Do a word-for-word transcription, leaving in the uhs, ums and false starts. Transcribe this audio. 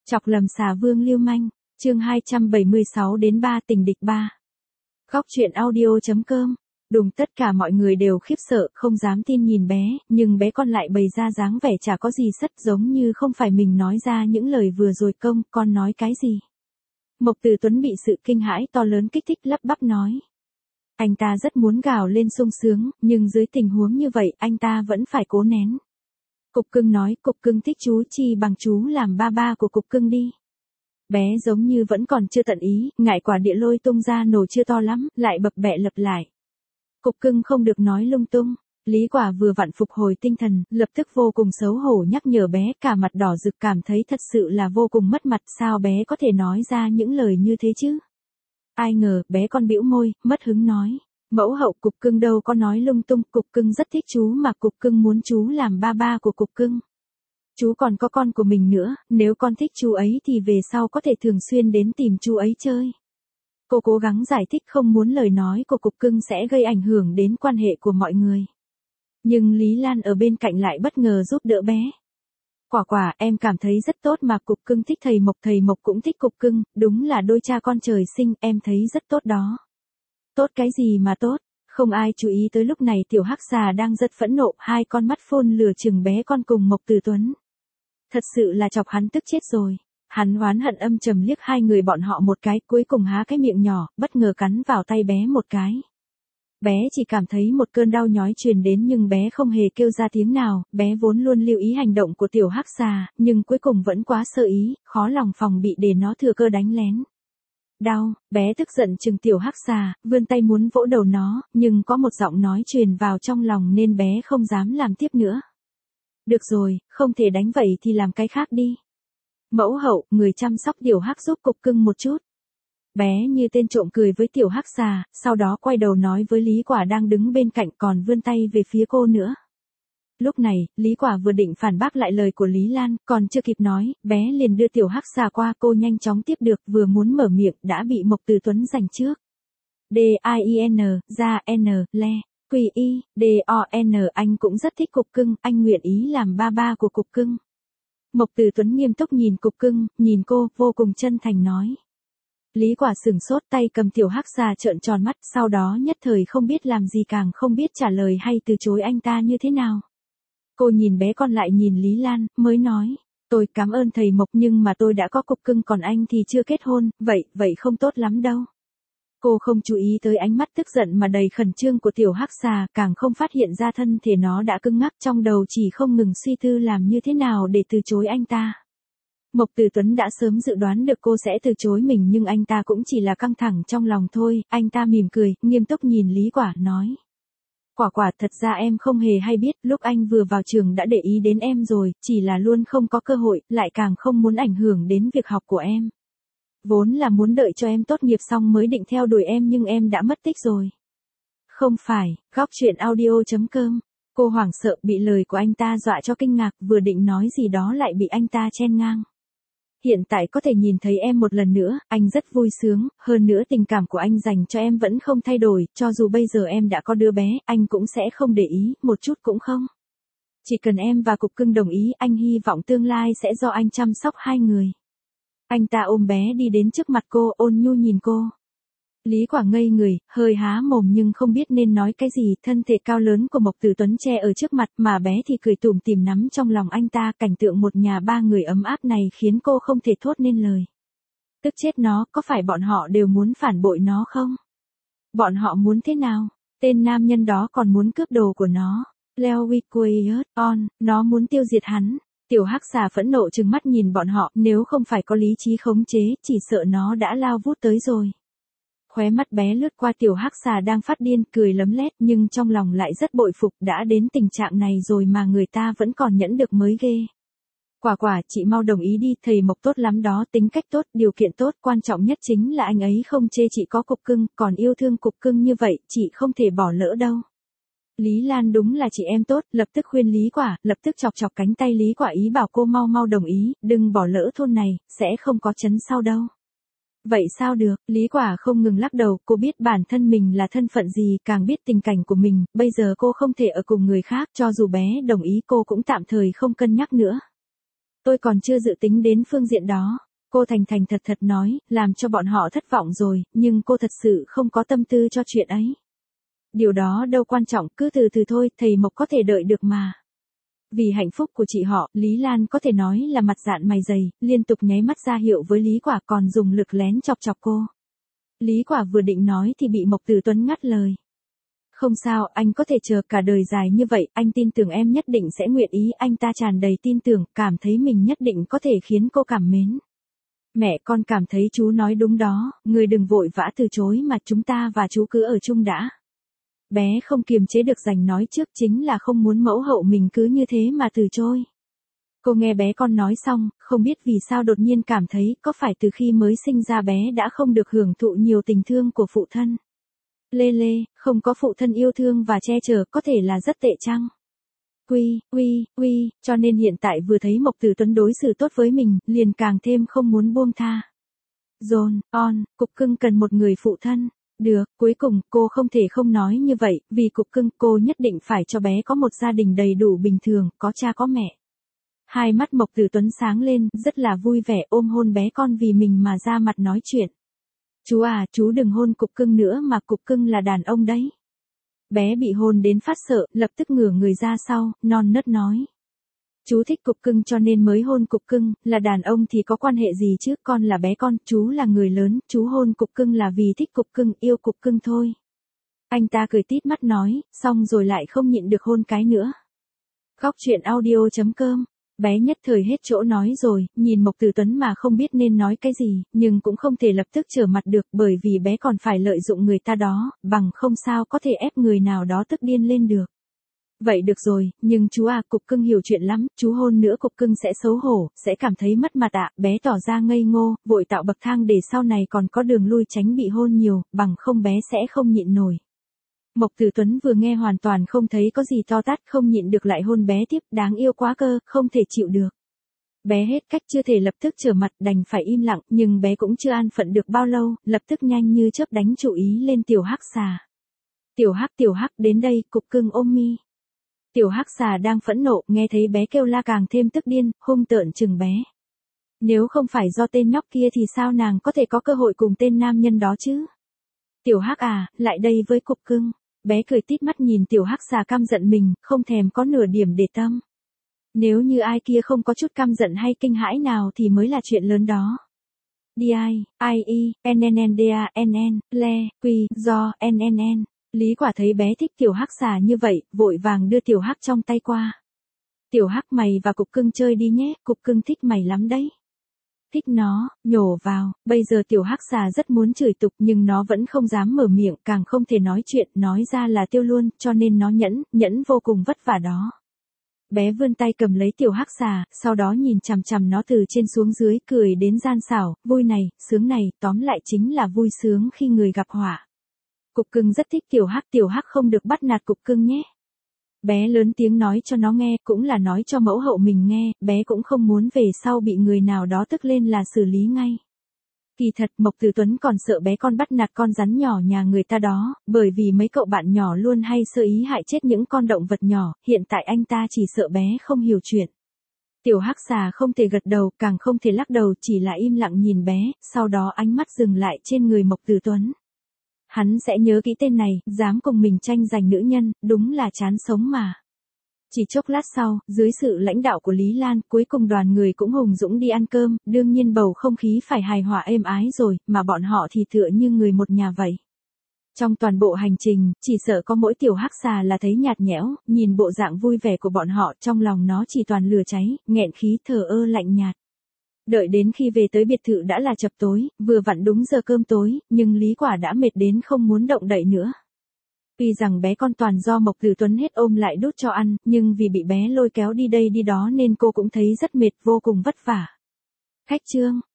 Chọc lầm xà vương lưu manh, chương hai trăm bảy mươi sáu đến ba tình địch ba. Góc truyện audio.com. Đùng, tất cả mọi người đều khiếp sợ, không dám tin nhìn bé, nhưng bé con lại bày ra dáng vẻ chả có gì sất, giống như không phải mình nói ra những lời vừa rồi. Công, con nói cái gì? Mộc Từ Tuấn bị sự kinh hãi to lớn kích thích, lắp bắp nói. Anh ta rất muốn gào lên sung sướng, nhưng dưới tình huống như vậy, anh ta vẫn phải cố nén. Cục Cưng nói, Cục Cưng thích chú, chi bằng chú làm ba ba của Cục Cưng đi. Bé giống như vẫn còn chưa tận ý, ngại quả địa lôi tung ra nổ chưa to lắm, lại bập bẹ lặp lại. Cục Cưng không được nói lung tung. Lý Quả vừa vặn phục hồi tinh thần, lập tức vô cùng xấu hổ nhắc nhở bé, cả mặt đỏ rực, cảm thấy thật sự là vô cùng mất mặt, sao bé có thể nói ra những lời như thế chứ? Ai ngờ, bé con bĩu môi, mất hứng nói. Mẫu hậu, Cục Cưng đâu có nói lung tung, Cục Cưng rất thích chú mà Cục Cưng muốn chú làm ba ba của Cục Cưng. Chú còn có con của mình nữa, nếu con thích chú ấy thì về sau có thể thường xuyên đến tìm chú ấy chơi. Cô cố gắng giải thích, không muốn lời nói của Cục Cưng sẽ gây ảnh hưởng đến quan hệ của mọi người. Nhưng Lý Lan ở bên cạnh lại bất ngờ giúp đỡ bé. Quả quả, em cảm thấy rất tốt mà, Cục Cưng thích thầy Mộc, thầy Mộc cũng thích Cục Cưng, đúng là đôi cha con trời sinh, em thấy rất tốt đó. Tốt cái gì mà tốt? Không ai chú ý tới lúc này tiểu hắc xà đang rất phẫn nộ, hai con mắt phôn lửa chừng bé con cùng Mộc Từ Tuấn. Thật sự là chọc hắn tức chết rồi. Hắn oán hận âm trầm liếc hai người bọn họ một cái, cuối cùng há cái miệng nhỏ, bất ngờ cắn vào tay bé một cái. Bé chỉ cảm thấy một cơn đau nhói truyền đến nhưng bé không hề kêu ra tiếng nào, bé vốn luôn lưu ý hành động của tiểu hắc xà, nhưng cuối cùng vẫn quá sơ ý, khó lòng phòng bị để nó thừa cơ đánh lén. Đau, bé tức giận chừng tiểu hắc xà, vươn tay muốn vỗ đầu nó, nhưng có một giọng nói truyền vào trong lòng nên bé không dám làm tiếp nữa. Được rồi, không thể đánh vậy thì làm cái khác đi. Mẫu hậu, người chăm sóc tiểu hắc giúp Cục Cưng một chút. Bé như tên trộm cười với tiểu hắc xà, sau đó quay đầu nói với Lý Quả đang đứng bên cạnh, còn vươn tay về phía cô nữa. Lúc này, Lý Quả vừa định phản bác lại lời của Lý Lan, còn chưa kịp nói, bé liền đưa tiểu hắc xà qua, cô nhanh chóng tiếp được, vừa muốn mở miệng, đã bị Mộc Từ Tuấn giành trước. D-I-N, ra N, le, Quy Y, D-O-N, anh cũng rất thích Cục Cưng, anh nguyện ý làm ba ba của Cục Cưng. Mộc Từ Tuấn nghiêm túc nhìn Cục Cưng, nhìn cô, vô cùng chân thành nói. Lý Quả sửng sốt, tay cầm tiểu hắc xà trợn tròn mắt, sau đó nhất thời không biết làm gì, càng không biết trả lời hay từ chối anh ta như thế nào. Cô nhìn bé con lại nhìn Lý Lan, mới nói, tôi cảm ơn thầy Mộc nhưng mà tôi đã có Cục Cưng còn anh thì chưa kết hôn, vậy, vậy không tốt lắm đâu. Cô không chú ý tới ánh mắt tức giận mà đầy khẩn trương của tiểu hắc xà, càng không phát hiện ra thân thể nó đã cứng ngắc, trong đầu chỉ không ngừng suy tư làm như thế nào để từ chối anh ta. Mộc Từ Tuấn đã sớm dự đoán được cô sẽ từ chối mình nhưng anh ta cũng chỉ là căng thẳng trong lòng thôi, anh ta mỉm cười, nghiêm túc nhìn Lý Quả, nói. Quả quả, thật ra em không hề hay biết, lúc anh vừa vào trường đã để ý đến em rồi, chỉ là luôn không có cơ hội, lại càng không muốn ảnh hưởng đến việc học của em. Vốn là muốn đợi cho em tốt nghiệp xong mới định theo đuổi em nhưng em đã mất tích rồi. Không phải, góc truyện audio.com. Cô hoảng sợ bị lời của anh ta dọa cho kinh ngạc, vừa định nói gì đó lại bị anh ta chen ngang. Hiện tại có thể nhìn thấy em một lần nữa, anh rất vui sướng, hơn nữa tình cảm của anh dành cho em vẫn không thay đổi, cho dù bây giờ em đã có đứa bé, anh cũng sẽ không để ý, một chút cũng không. Chỉ cần em và Cục Cưng đồng ý, anh hy vọng tương lai sẽ do anh chăm sóc hai người. Anh ta ôm bé đi đến trước mặt cô, ôn nhu nhìn cô. Lý Quả ngây người, hơi há mồm nhưng không biết nên nói cái gì, thân thể cao lớn của Mộc Từ Tuấn che ở trước mặt mà bé thì cười tủm tỉm nắm trong lòng anh ta, cảnh tượng một nhà ba người ấm áp này khiến cô không thể thốt nên lời. Tức chết nó, có phải bọn họ đều muốn phản bội nó không? Bọn họ muốn thế nào? Tên nam nhân đó còn muốn cướp đồ của nó. Leo we quiet on, nó muốn tiêu diệt hắn. Tiểu hắc xà phẫn nộ trừng mắt nhìn bọn họ, nếu không phải có lý trí khống chế, chỉ sợ nó đã lao vút tới rồi. Khóe mắt bé lướt qua tiểu hắc xà đang phát điên, cười lấm lét nhưng trong lòng lại rất bội phục, đã đến tình trạng này rồi mà người ta vẫn còn nhẫn được mới ghê. Quả quả, chị mau đồng ý đi, thầy Mộc tốt lắm đó, tính cách tốt, điều kiện tốt, quan trọng nhất chính là anh ấy không chê chị có Cục Cưng, còn yêu thương Cục Cưng như vậy, chị không thể bỏ lỡ đâu. Lý Lan đúng là chị em tốt, lập tức khuyên Lý Quả, lập tức chọc chọc cánh tay Lý Quả ý bảo cô mau mau đồng ý, đừng bỏ lỡ thôn này, sẽ không có chấn sau đâu. Vậy sao được, Lý Quả không ngừng lắc đầu, cô biết bản thân mình là thân phận gì, càng biết tình cảnh của mình, bây giờ cô không thể ở cùng người khác, cho dù bé đồng ý cô cũng tạm thời không cân nhắc nữa. Tôi còn chưa dự tính đến phương diện đó. Cô thành thành thật thật nói, làm cho bọn họ thất vọng rồi, nhưng cô thật sự không có tâm tư cho chuyện ấy. Điều đó đâu quan trọng, cứ từ từ thôi, thầy Mộc có thể đợi được mà. Vì hạnh phúc của chị họ, Lý Lan có thể nói là mặt dạn mày dày, liên tục nháy mắt ra hiệu với Lý Quả còn dùng lực lén chọc chọc cô. Lý Quả vừa định nói thì bị Mộc Tử Tuấn ngắt lời. Không sao, anh có thể chờ cả đời dài như vậy, anh tin tưởng em nhất định sẽ nguyện ý, anh ta tràn đầy tin tưởng, cảm thấy mình nhất định có thể khiến cô cảm mến. Mẹ con cảm thấy chú nói đúng đó, người đừng vội vã từ chối mà chúng ta và chú cứ ở chung đã. Bé không kiềm chế được giành nói trước, chính là không muốn mẫu hậu mình cứ như thế mà từ chối. Cô nghe bé con nói xong, không biết vì sao đột nhiên cảm thấy có phải từ khi mới sinh ra bé đã không được hưởng thụ nhiều tình thương của phụ thân. Lê Lê, không có phụ thân yêu thương và che chở có thể là rất tệ chăng? Quy, uy, uy, cho nên hiện tại vừa thấy Mộc Tử Tuấn đối xử tốt với mình, liền càng thêm không muốn buông tha. Dồn, on, cục cưng cần một người phụ thân. Được, cuối cùng cô không thể không nói như vậy, vì cục cưng cô nhất định phải cho bé có một gia đình đầy đủ bình thường, có cha có mẹ. Hai mắt Mộc Tử Tuấn sáng lên, rất là vui vẻ ôm hôn bé con vì mình mà ra mặt nói chuyện. Chú à, chú đừng hôn cục cưng nữa mà cục cưng là đàn ông đấy. Bé bị hôn đến phát sợ, lập tức ngửa người ra sau, non nớt nói. Chú thích cục cưng cho nên mới hôn cục cưng, là đàn ông thì có quan hệ gì chứ, con là bé con, chú là người lớn, chú hôn cục cưng là vì thích cục cưng, yêu cục cưng thôi. Anh ta cười tít mắt nói, xong rồi lại không nhịn được hôn cái nữa. Góc truyện audio chấm com. Bé nhất thời hết chỗ nói rồi, nhìn Mộc Tử Tuấn mà không biết nên nói cái gì, nhưng cũng không thể lập tức trở mặt được bởi vì bé còn phải lợi dụng người ta đó, bằng không sao có thể ép người nào đó tức điên lên được. Vậy được rồi, nhưng chú à, cục cưng hiểu chuyện lắm, chú hôn nữa cục cưng sẽ xấu hổ, sẽ cảm thấy mất mặt ạ, bé tỏ ra ngây ngô, vội tạo bậc thang để sau này còn có đường lui tránh bị hôn nhiều, bằng không bé sẽ không nhịn nổi. Mộc Tử Tuấn vừa nghe hoàn toàn không thấy có gì to tát, không nhịn được lại hôn bé tiếp, đáng yêu quá cơ, không thể chịu được. Bé hết cách chưa thể lập tức trở mặt, đành phải im lặng, nhưng bé cũng chưa an phận được bao lâu, lập tức nhanh như chớp đánh chủ ý lên Tiểu Hắc Xà. Tiểu Hắc Tiểu Hắc đến đây, cục cưng ôm mi. Tiểu Hắc Xà đang phẫn nộ, nghe thấy bé kêu la càng thêm tức điên, hung tợn chừng bé. Nếu không phải do tên nhóc kia thì sao nàng có thể có cơ hội cùng tên nam nhân đó chứ? Tiểu Hắc à, lại đây với cục cưng. Bé cười tít mắt nhìn Tiểu Hắc Xà căm giận mình, không thèm có nửa điểm để tâm. Nếu như ai kia không có chút căm giận hay kinh hãi nào thì mới là chuyện lớn đó. D I, I E, N N N D A N N, Le, Quy, Do, N N N. Lý Quả thấy bé thích Tiểu Hắc Xà như vậy, vội vàng đưa Tiểu Hắc trong tay qua. Tiểu Hắc mày và cục cưng chơi đi nhé, cục cưng thích mày lắm đấy. Thích nó, nhổ vào, bây giờ Tiểu Hắc Xà rất muốn chửi tục nhưng nó vẫn không dám mở miệng, càng không thể nói chuyện, nói ra là tiêu luôn, cho nên nó nhẫn, nhẫn vô cùng vất vả đó. Bé vươn tay cầm lấy Tiểu Hắc Xà, sau đó nhìn chằm chằm nó từ trên xuống dưới, cười đến gian xảo, vui này, sướng này, tóm lại chính là vui sướng khi người gặp họa. Cục cưng rất thích Tiểu Hắc, Tiểu Hắc không được bắt nạt cục cưng nhé. Bé lớn tiếng nói cho nó nghe, cũng là nói cho mẫu hậu mình nghe, bé cũng không muốn về sau bị người nào đó tức lên là xử lý ngay. Kỳ thật Mộc Tử Tuấn còn sợ bé con bắt nạt con rắn nhỏ nhà người ta đó, bởi vì mấy cậu bạn nhỏ luôn hay sơ ý hại chết những con động vật nhỏ, hiện tại anh ta chỉ sợ bé không hiểu chuyện. Tiểu Hắc Xà không thể gật đầu, càng không thể lắc đầu, chỉ là im lặng nhìn bé, sau đó ánh mắt dừng lại trên người Mộc Tử Tuấn. Hắn sẽ nhớ kỹ tên này, dám cùng mình tranh giành nữ nhân, đúng là chán sống mà. Chỉ chốc lát sau, dưới sự lãnh đạo của Lý Lan, cuối cùng đoàn người cũng hùng dũng đi ăn cơm, đương nhiên bầu không khí phải hài hòa êm ái rồi, mà bọn họ thì tựa như người một nhà vậy. Trong toàn bộ hành trình, chỉ sợ có mỗi Tiểu Hắc Xà là thấy nhạt nhẽo, nhìn bộ dạng vui vẻ của bọn họ, trong lòng nó chỉ toàn lửa cháy, nghẹn khí thờ ơ lạnh nhạt. Đợi đến khi về tới biệt thự đã là chập tối, vừa vặn đúng giờ cơm tối, nhưng Lý Quả đã mệt đến không muốn động đậy nữa. Tuy rằng bé con toàn do Mộc Tử Tuấn hết ôm lại đút cho ăn, nhưng vì bị bé lôi kéo đi đây đi đó nên cô cũng thấy rất mệt, vô cùng vất vả. Khách trương,